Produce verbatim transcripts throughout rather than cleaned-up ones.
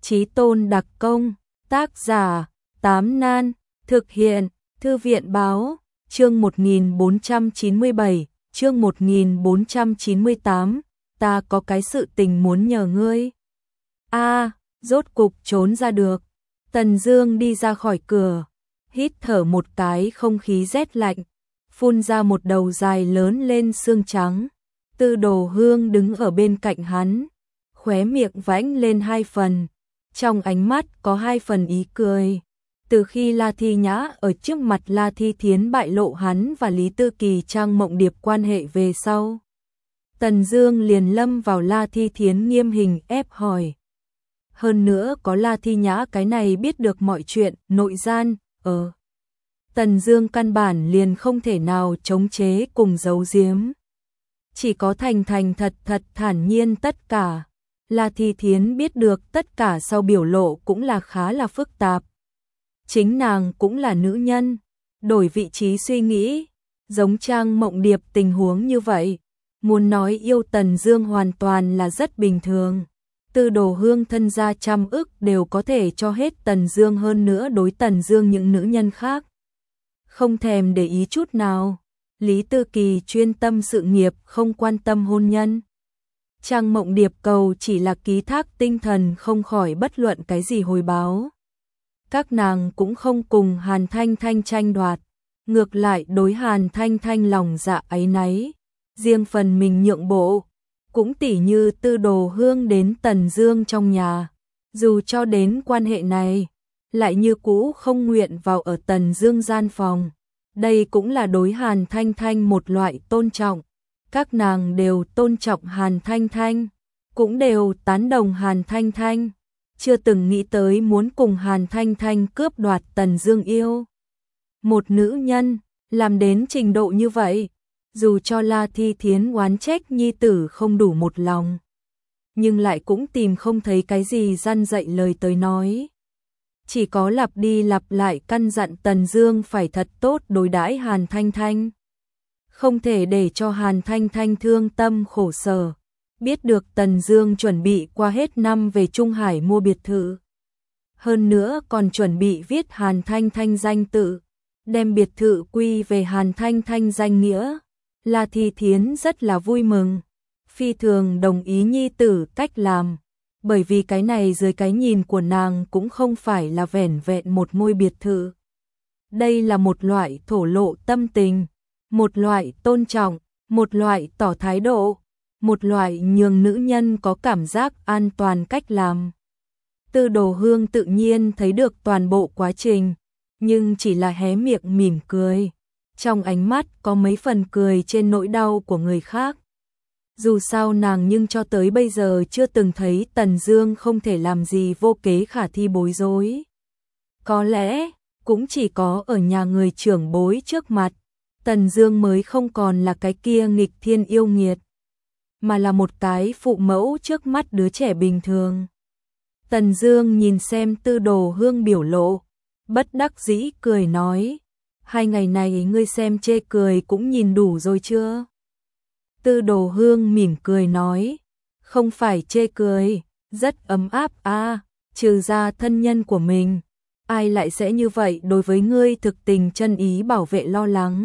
Chí Tôn đặc công, tác giả, Tám Nan, thực hiện, Thư viện báo, chương một nghìn bốn trăm chín mươi bảy, chương một nghìn bốn trăm chín mươi tám, ta có cái sự tình muốn nhờ ngươi. A, rốt cục trốn ra được. Tần Dương đi ra khỏi cửa, hít thở một cái không khí rét lạnh, phun ra một đầu dài lớn lên xương trắng. Tư Đồ Hương đứng ở bên cạnh hắn, khóe miệng vãnh lên hai phần, trong ánh mắt có hai phần ý cười. Từ khi La Thi Nhã ở trước mặt La Thi Thiến bại lộ hắn và Lý Tư Kỳ Trang Mộng Điệp quan hệ về sau, Tần Dương liền lâm vào La Thi Thiến nghiêm hình ép hỏi. Hơn nữa có La Thi Nhã cái này biết được mọi chuyện, nội gian, ờ. Tần Dương căn bản liền không thể nào chống chế cùng giấu giếm. Chỉ có thành thành thật thật thản nhiên tất cả. La Thi Thiến biết được tất cả sau biểu lộ cũng là khá là phức tạp. Chính nàng cũng là nữ nhân, đổi vị trí suy nghĩ, giống Trang Mộng Điệp tình huống như vậy, muốn nói yêu Tần Dương hoàn toàn là rất bình thường. Tư Đồ Hương thân gia trăm ức đều có thể cho hết Tần Dương, hơn nữa đối Tần Dương những nữ nhân khác không thèm để ý chút nào. Lý Tư Kỳ chuyên tâm sự nghiệp, không quan tâm hôn nhân. Trang Mộng Điệp cầu chỉ là ký thác tinh thần, không khỏi bất luận cái gì hồi báo. Các nàng cũng không cùng Hàn Thanh Thanh tranh đoạt, ngược lại đối Hàn Thanh Thanh lòng dạ áy náy, riêng phần mình nhượng bộ. Cũng tỉ như Tư Đồ Hương đến Tần Dương trong nhà, dù cho đến quan hệ này, lại như cũ không nguyện vào ở Tần Dương gian phòng. Đây cũng là đối Hàn Thanh Thanh một loại tôn trọng. Các nàng đều tôn trọng Hàn Thanh Thanh, cũng đều tán đồng Hàn Thanh Thanh, chưa từng nghĩ tới muốn cùng Hàn Thanh Thanh cướp đoạt Tần Dương yêu. Một nữ nhân, làm đến trình độ như vậy, dù cho La Thi Thiến oán trách nhi tử không đủ một lòng, nhưng lại cũng tìm không thấy cái gì răn dạy lời tới nói. Chỉ có lặp đi lặp lại căn dặn Tần Dương phải thật tốt đối đãi Hàn Thanh Thanh, không thể để cho Hàn Thanh Thanh thương tâm khổ sở. Biết được Tần Dương chuẩn bị qua hết năm về Trung Hải mua biệt thự, hơn nữa còn chuẩn bị viết Hàn Thanh Thanh danh tự, đem biệt thự quy về Hàn Thanh Thanh danh nghĩa. La Thi Thiến rất là vui mừng, phi thường đồng ý nhi tử cách làm, bởi vì cái này dưới cái nhìn của nàng cũng không phải là vẻn vẹn một ngôi biệt thự. Đây là một loại thổ lộ tâm tình, một loại tôn trọng, một loại tỏ thái độ, một loại nhường nữ nhân có cảm giác an toàn cách làm. Tư Đồ Hương tự nhiên thấy được toàn bộ quá trình, nhưng chỉ là hé miệng mỉm cười, trong ánh mắt có mấy phần cười trên nỗi đau của người khác. Dù sao nàng nhưng cho tới bây giờ chưa từng thấy Tần Dương không thể làm gì vô kế khả thi bối rối. Có lẽ cũng chỉ có ở nhà người trưởng bối trước mặt, Tần Dương mới không còn là cái kia nghịch thiên yêu nghiệt, mà là một cái phụ mẫu trước mắt đứa trẻ bình thường. Tần Dương nhìn xem Tư Đồ Hương biểu lộ, bất đắc dĩ cười nói, hai ngày này ngươi xem chê cười cũng nhìn đủ rồi chưa? Tư Đồ Hương mỉm cười nói, không phải chê cười, rất ấm áp a, à, trừ ra thân nhân của mình, ai lại sẽ như vậy đối với ngươi thực tình chân ý bảo vệ lo lắng.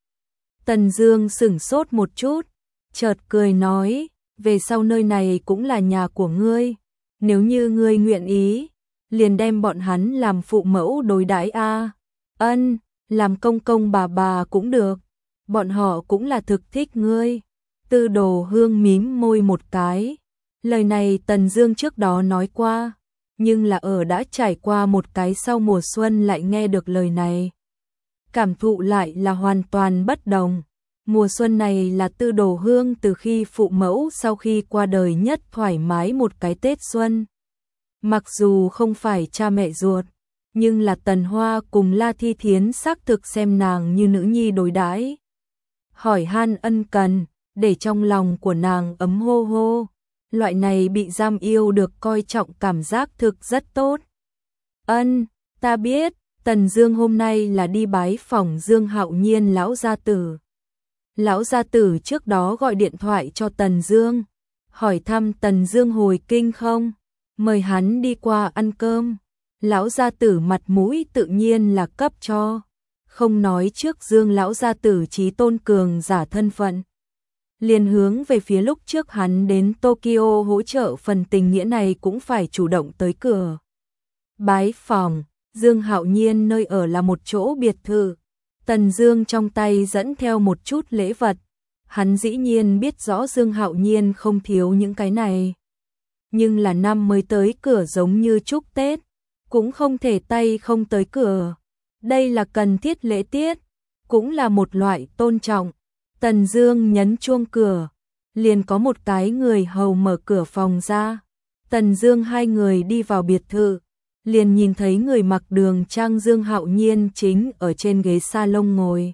Tần Dương sững sốt một chút, chợt cười nói, về sau nơi này cũng là nhà của ngươi, nếu như ngươi nguyện ý, liền đem bọn hắn làm phụ mẫu đối đãi a. À. Ân, làm công công bà bà cũng được, bọn họ cũng là thực thích ngươi. Tư Đồ Hương mím môi một cái, lời này Tần Dương trước đó nói qua, nhưng là ở đã trải qua một cái sau mùa xuân lại nghe được lời này, cảm thụ lại là hoàn toàn bất đồng. Mùa xuân này là Tư Đồ Hương từ khi phụ mẫu sau khi qua đời nhất thoải mái một cái Tết xuân. Mặc dù không phải cha mẹ ruột, nhưng là Tần Hoa cùng La Thi Thiến xác thực xem nàng như nữ nhi đối đãi, hỏi han ân cần, để trong lòng của nàng ấm hô hô. Loại này bị giam yêu được coi trọng cảm giác thực rất tốt. Ân, ta biết, Tần Dương hôm nay là đi bái phỏng Dương Hạo Nhiên lão gia tử. Lão gia tử trước đó gọi điện thoại cho Tần Dương, hỏi thăm Tần Dương hồi kinh không? mời hắn đi qua ăn cơm. Lão gia tử mặt mũi tự nhiên là cấp cho, không nói trước Dương lão gia tử chí tôn cường giả thân phận. Liền hướng về phía lúc trước hắn đến Tokyo hỗ trợ phần tình nghĩa này cũng phải chủ động tới cửa. Bái phòng, Dương Hạo Nhiên nơi ở là một chỗ biệt thự. Tần Dương trong tay dẫn theo một chút lễ vật. Hắn dĩ nhiên biết rõ Dương Hạo Nhiên không thiếu những cái này. Nhưng là năm mới tới cửa giống như chúc Tết, cũng không thể tay không tới cửa. Đây là cần thiết lễ tiết, cũng là một loại tôn trọng. Tần Dương nhấn chuông cửa, liền có một cái người hầu mở cửa phòng ra. Tần Dương hai người đi vào biệt thự, liền nhìn thấy người mặc đường trang Dương Hạo Nhiên chính ở trên ghế salon ngồi,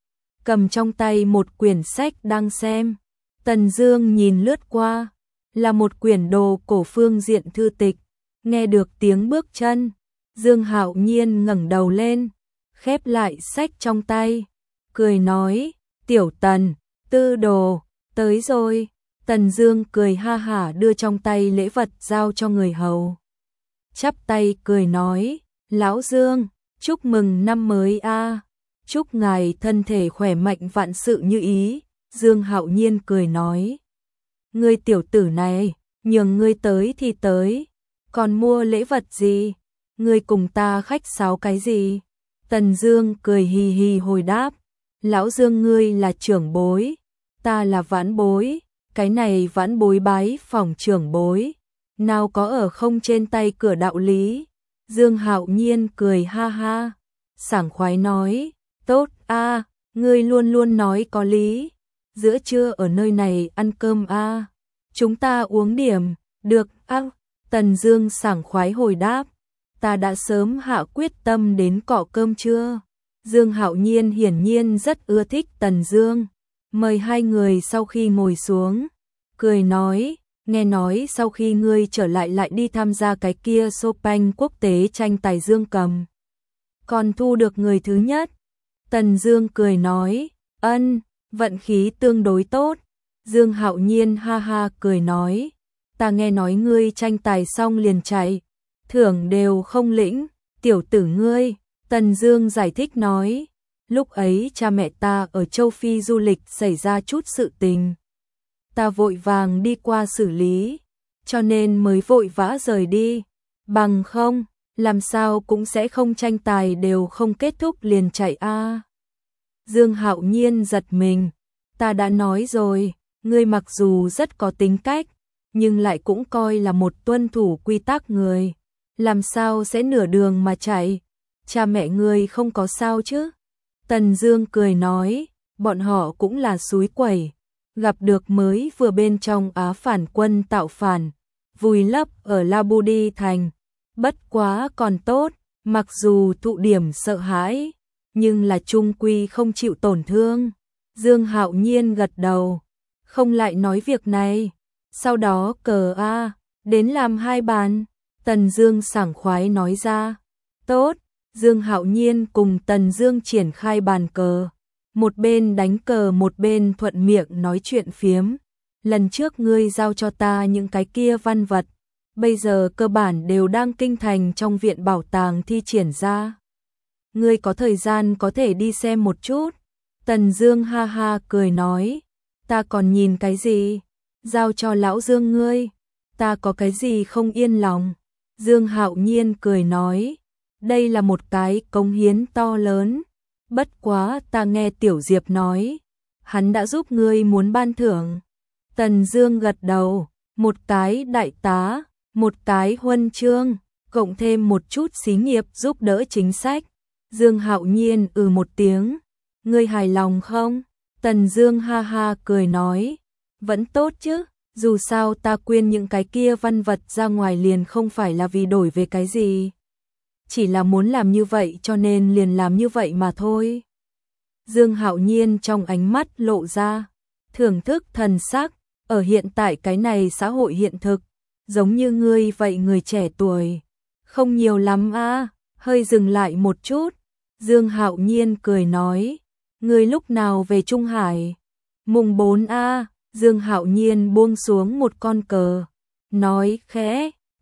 cầm trong tay một quyển sách đang xem. Tần Dương nhìn lướt qua, là một quyển đồ cổ phương diện thư tịch. Nghe được tiếng bước chân, Dương Hạo Nhiên ngẩng đầu lên, khép lại sách trong tay, cười nói: "Tiểu Tần, tư đồ, tới rồi." Tần Dương cười ha hả đưa trong tay lễ vật giao cho người hầu. Chắp tay cười nói: "Lão Dương, chúc mừng năm mới a, chúc ngài thân thể khỏe mạnh vạn sự như ý." Dương Hạo Nhiên cười nói: "Ngươi tiểu tử này, nhường ngươi tới thì tới, còn mua lễ vật gì? Ngươi cùng ta khách sáo cái gì?" Tần Dương cười hì hì hồi đáp: "Lão Dương ngươi là trưởng bối, ta là vãn bối, cái này vãn bối bái phòng trưởng bối, nào có ở không trên tay cửa đạo lý." Dương Hạo Nhiên cười ha ha, sảng khoái nói: "Tốt a, ngươi luôn luôn nói có lý, giữa trưa ở nơi này ăn cơm a, chúng ta uống điểm." "Được a." Tần Dương sảng khoái hồi đáp: "Ta đã sớm hạ quyết tâm đến cọ cơm trưa." Dương Hạo Nhiên hiển nhiên rất ưa thích Tần Dương, mời hai người sau khi ngồi xuống, cười nói: "Nghe nói sau khi ngươi trở lại lại đi tham gia cái kia Chopin quốc tế tranh tài dương cầm, còn thu được người thứ nhất." Tần Dương cười nói: "Ân, vận khí tương đối tốt." Dương Hạo Nhiên ha ha cười nói: "Ta nghe nói ngươi tranh tài xong liền chạy, thưởng đều không lĩnh, tiểu tử ngươi." Tần Dương giải thích nói: "Lúc ấy cha mẹ ta ở châu Phi du lịch xảy ra chút sự tình, ta vội vàng đi qua xử lý, cho nên mới vội vã rời đi, bằng không, làm sao cũng sẽ không tranh tài đều không kết thúc liền chạy a." Dương Hạo Nhiên giật mình: "Ta đã nói rồi, ngươi mặc dù rất có tính cách, nhưng lại cũng coi là một tuân thủ quy tắc người, làm sao sẽ nửa đường mà chạy? Cha mẹ ngươi không có sao chứ?" Tần Dương cười nói: "Bọn họ cũng là xúi quẩy, gặp được mới vừa bên trong Á phản quân tạo phản, vùi lấp ở La Budi thành, bất quá còn tốt, mặc dù thụ điểm sợ hãi, nhưng là trung quy không chịu tổn thương." Dương Hạo Nhiên gật đầu, không lại nói việc này. Sau đó cờ a, đến làm hai bàn. Tần Dương sảng khoái nói ra: "Tốt." Dương Hạo Nhiên cùng Tần Dương triển khai bàn cờ, một bên đánh cờ một bên thuận miệng nói chuyện phiếm: "Lần trước ngươi giao cho ta những cái kia văn vật, bây giờ cơ bản đều đang kinh thành trong viện bảo tàng thi triển ra. Ngươi có thời gian có thể đi xem một chút." Tần Dương ha ha cười nói: "Ta còn nhìn cái gì? Giao cho lão Dương ngươi, ta có cái gì không yên lòng?" Dương Hạo Nhiên cười nói: "Đây là một cái cống hiến to lớn, bất quá ta nghe Tiểu Diệp nói, hắn đã giúp ngươi muốn ban thưởng." Tần Dương gật đầu: "Một cái đại tá, một cái huân chương, cộng thêm một chút xí nghiệp giúp đỡ chính sách." Dương Hạo Nhiên ừ một tiếng: "Ngươi hài lòng không?" Tần Dương ha ha cười nói: "Vẫn tốt chứ, dù sao ta quyên những cái kia văn vật ra ngoài liền không phải là vì đổi về cái gì, chỉ là muốn làm như vậy cho nên liền làm như vậy mà thôi." Dương Hạo Nhiên trong ánh mắt lộ ra thưởng thức thần sắc, ở hiện tại cái này xã hội hiện thực, giống như ngươi vậy người trẻ tuổi không nhiều lắm a. Hơi dừng lại một chút, Dương Hạo Nhiên cười nói: "Ngươi lúc nào về Trung Hải?" "Mùng bốn a." Dương Hạo Nhiên buông xuống một con cờ, nói khẽ: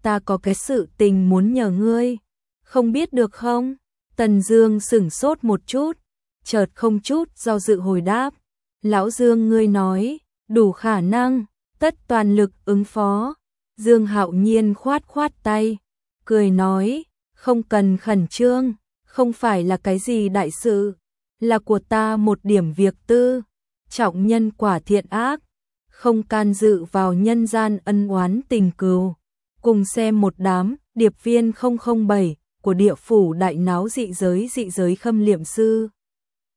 ta có cái sự tình muốn nhờ ngươi, không biết được không? Tần Dương sững sốt một chút, chợt không chút do dự hồi đáp, lão Dương ngươi nói, đủ khả năng, tất toàn lực ứng phó. Dương Hạo Nhiên khoát khoát tay, cười nói, không cần khẩn trương, không phải là cái gì đại sự, là của ta một điểm việc tư, trọng nhân quả thiện ác, không can dự vào nhân gian ân oán tình cừu. Cùng xem một đám điệp viên không không bảy của địa phủ đại náo dị giới dị giới khâm liệm sư.